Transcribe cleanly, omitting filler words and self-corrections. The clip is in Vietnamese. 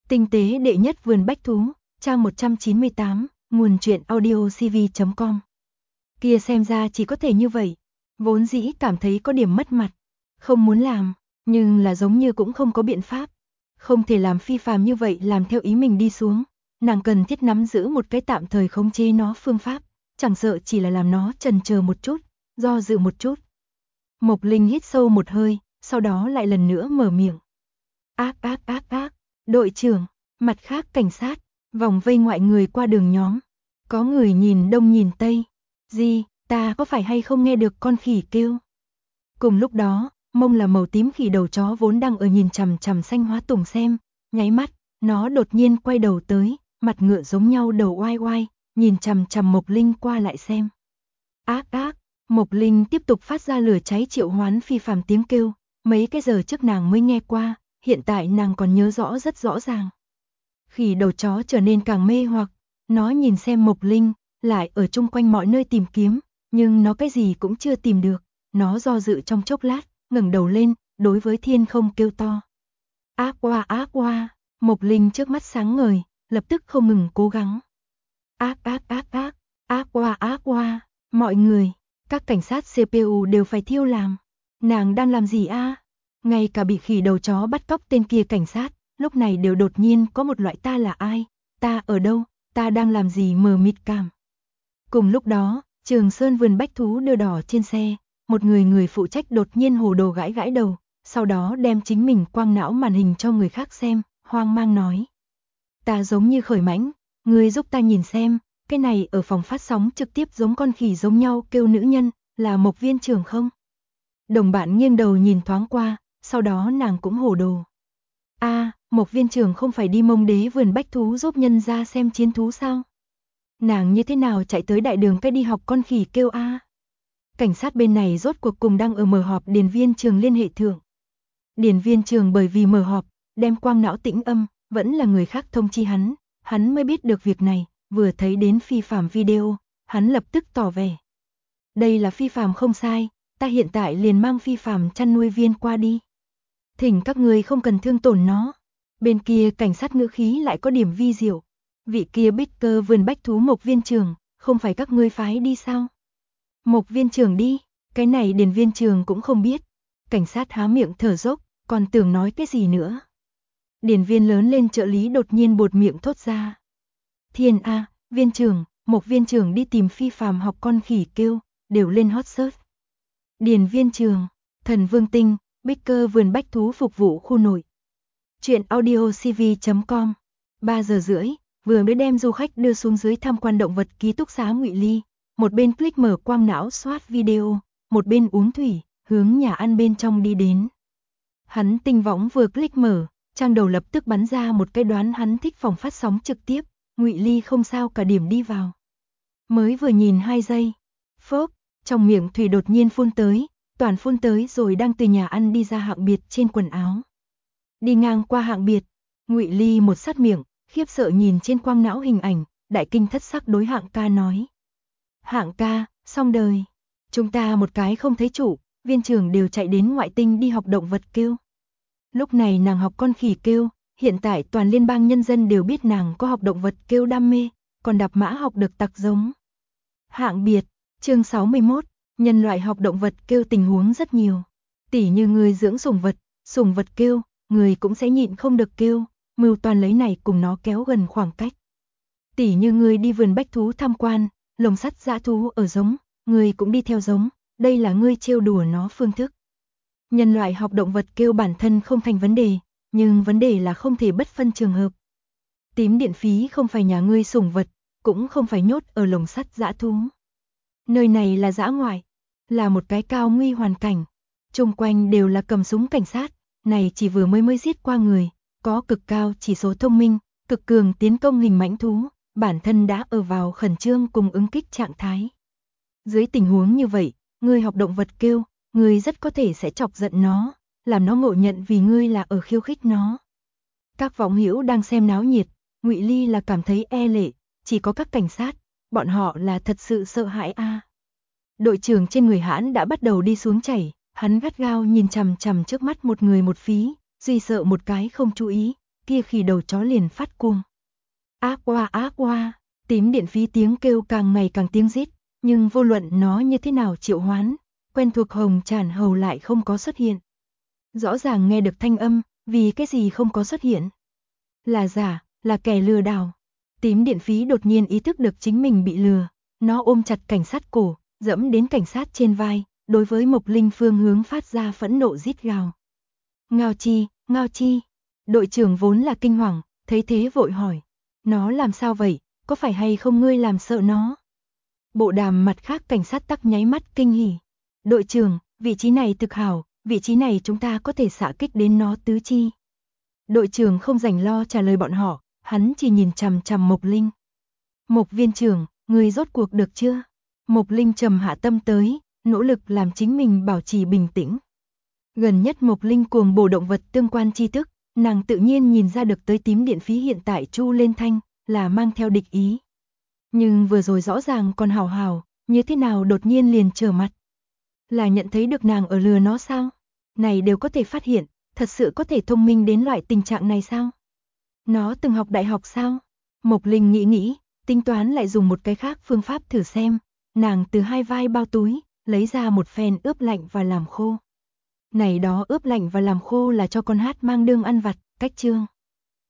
Tinh tế đệ nhất vườn bách thú, trang 198, nguồn truyện audiocv.com. Kia xem ra chỉ có thể như vậy, vốn dĩ cảm thấy có điểm mất mặt, không muốn làm, nhưng là giống như cũng không có biện pháp. Không thể làm Phi Phàm như vậy làm theo ý mình đi xuống, nàng cần thiết nắm giữ một cái tạm thời khống chế nó phương pháp, chẳng sợ chỉ là làm nó chần chờ một chút, do dự một chút. Mộc Linh hít sâu một hơi, sau đó lại lần nữa mở miệng. Ác, đội trưởng, mặt khác cảnh sát, vòng vây ngoại người qua đường nhóm. Có người nhìn đông nhìn tây. Gì, ta có phải hay không nghe được con khỉ kêu? Cùng lúc đó, mông là màu tím khỉ đầu chó vốn đang ở nhìn chằm chằm Xanh Hóa Tùng xem, nháy mắt, nó đột nhiên quay đầu tới, mặt ngựa giống nhau đầu oai oai, nhìn chằm chằm Mộc Linh qua lại xem. Ác, Mộc Linh tiếp tục phát ra lửa cháy triệu hoán Phi Phàm tiếng kêu, mấy cái giờ trước nàng mới nghe qua, hiện tại nàng còn nhớ rõ rất rõ ràng. Khỉ đầu chó trở nên càng mê hoặc, nó nhìn xem Mộc Linh, lại ở chung quanh mọi nơi tìm kiếm, nhưng nó cái gì cũng chưa tìm được, nó do dự trong chốc lát, ngẩng đầu lên, đối với thiên không kêu to. Ác oa, Mộc Linh trước mắt sáng ngời, lập tức không ngừng cố gắng. Ác oa, mọi người, các cảnh sát CPU đều phải thiêu làm. Nàng đang làm gì a? Ngay cả bị khỉ đầu chó bắt cóc tên kia cảnh sát, lúc này đều đột nhiên có một loại ta là ai, ta ở đâu, ta đang làm gì mờ mịt cảm. Cùng lúc đó, Trường Sơn vườn bách thú đưa đỏ trên xe, một người phụ trách đột nhiên hồ đồ gãi gãi đầu, sau đó đem chính mình quang não màn hình cho người khác xem, hoang mang nói. Ta giống như khởi mãnh, người giúp ta nhìn xem, cái này ở phòng phát sóng trực tiếp giống con khỉ giống nhau kêu nữ nhân, là Mộc viên trưởng không? Đồng bạn nghiêng đầu nhìn thoáng qua, sau đó nàng cũng hồ đồ. Mộc viên trưởng không phải đi Mông Đế vườn bách thú giúp nhân ra xem chiến thú sao? Nàng như thế nào chạy tới đại đường cái đi học con khỉ kêu a? Cảnh sát bên này rốt cuộc cùng đang ở mở họp điền viên trường liên hệ thượng. Điền viên trường bởi vì mở họp, đem quang não tĩnh âm, vẫn là người khác thông chi hắn mới biết được việc này, vừa thấy đến Phi Phàm video, hắn lập tức tỏ vẻ. Đây là Phi Phàm không sai, ta hiện tại liền mang Phi Phàm chăn nuôi viên qua đi. Thỉnh các người không cần thương tổn nó. Bên kia cảnh sát ngữ khí lại có điểm vi diệu. Vị kia bích cơ vườn bách thú Mộc viên trưởng, không phải các ngươi phái đi sao? Mộc viên trưởng đi, cái này điền viên trường cũng không biết. Cảnh sát há miệng thở dốc, còn tưởng nói cái gì nữa. Điền viên lớn lên trợ lý đột nhiên buột miệng thốt ra. Thiên a, viên trưởng, Mộc viên trưởng đi tìm Phi Phàm học con khỉ kêu, đều lên hot search. Điền viên trường, Thần Vương Tinh, bích cơ vườn bách thú phục vụ khu nội. Chuyện audiocv.com. 3 giờ rưỡi, vừa mới đem du khách đưa xuống dưới tham quan động vật ký túc xá Ngụy Ly, một bên click mở quang não soát video, một bên uống thủy, hướng nhà ăn bên trong đi đến. Hắn tinh võng vừa click mở, trang đầu lập tức bắn ra một cái đoán hắn thích phòng phát sóng trực tiếp, Ngụy Ly không sao cả điểm đi vào. Mới vừa nhìn 2 giây, phốc, trong miệng thủy đột nhiên phun tới, toàn phun tới rồi đang từ nhà ăn đi ra hạng biệt trên quần áo. Đi ngang qua hạng biệt, Ngụy Ly một sát miệng, khiếp sợ nhìn trên quang não hình ảnh, đại kinh thất sắc đối hạng ca nói. Hạng ca, xong đời. Chúng ta một cái không thấy chủ, viên trưởng đều chạy đến ngoại tinh đi học động vật kêu. Lúc này nàng học con khỉ kêu, hiện tại toàn liên bang nhân dân đều biết nàng có học động vật kêu đam mê, còn đạp mã học được tặc giống. Hạng biệt, chương 61, nhân loại học động vật kêu tình huống rất nhiều. Tỉ như người dưỡng sủng vật kêu, người cũng sẽ nhịn không được kêu, mưu toàn lấy này cùng nó kéo gần khoảng cách. Tỉ như người đi vườn bách thú tham quan, lồng sắt dã thú ở giống, người cũng đi theo giống, đây là ngươi trêu đùa nó phương thức. Nhân loại học động vật kêu bản thân không thành vấn đề, nhưng vấn đề là không thể bất phân trường hợp. Tím điện phí không phải nhà ngươi sủng vật, cũng không phải nhốt ở lồng sắt dã thú. Nơi này là dã ngoại, là một cái cao nguy hoàn cảnh, chung quanh đều là cầm súng cảnh sát, này chỉ vừa mới giết qua người, có cực cao chỉ số thông minh, cực cường tiến công hình mãnh thú, bản thân đã ở vào khẩn trương cùng ứng kích trạng thái. Dưới tình huống như vậy, ngươi học động vật kêu, ngươi rất có thể sẽ chọc giận nó, làm nó ngộ nhận vì ngươi là ở khiêu khích nó. Các võng hữu đang xem náo nhiệt, Ngụy Ly là cảm thấy e lệ, chỉ có các cảnh sát, bọn họ là thật sự sợ hãi a. Đội trưởng trên người hãn đã bắt đầu đi xuống chảy, hắn gắt gao nhìn chằm chằm trước mắt một người một phí, duy sợ một cái không chú ý, kia khỉ đầu chó liền phát cuồng. Ác qua, tím điện phí tiếng kêu càng ngày càng tiếng rít, nhưng vô luận nó như thế nào triệu hoán, quen thuộc hồng tràn hầu lại không có xuất hiện. Rõ ràng nghe được thanh âm, vì cái gì không có xuất hiện? Là giả, là kẻ lừa đảo. Tím điện phí đột nhiên ý thức được chính mình bị lừa, nó ôm chặt cảnh sát cổ, dẫm đến cảnh sát trên vai, đối với Mộc Linh phương hướng phát ra phẫn nộ rít gào. Ngao chi, đội trưởng vốn là kinh hoàng, thấy thế vội hỏi, nó làm sao vậy, có phải hay không ngươi làm sợ nó? Bộ đàm mặt khác cảnh sát tắc nháy mắt kinh hỉ. Đội trưởng, vị trí này thực hảo, vị trí này chúng ta có thể xạ kích đến nó tứ chi. Đội trưởng không rảnh lo trả lời bọn họ, hắn chỉ nhìn chằm chằm Mộc Linh. Mộc viên trưởng, người rốt cuộc được chưa? Mộc Linh trầm hạ tâm tới, nỗ lực làm chính mình bảo trì bình tĩnh. Gần nhất Mộc Linh cuồng bổ động vật tương quan tri thức, nàng tự nhiên nhìn ra được tới tím điện phí hiện tại chu lên thanh, là mang theo địch ý. Nhưng vừa rồi rõ ràng còn hào hào, như thế nào đột nhiên liền trở mặt? Là nhận thấy được nàng ở lừa nó sao? Này đều có thể phát hiện, thật sự có thể thông minh đến loại tình trạng này sao? Nó từng học đại học sao? Mộc Linh nghĩ, tính toán lại dùng một cái khác phương pháp thử xem. Nàng từ hai vai bao túi, lấy ra một phen ướp lạnh và làm khô. Này đó ướp lạnh và làm khô là cho con hát mang đương ăn vặt, cách chương.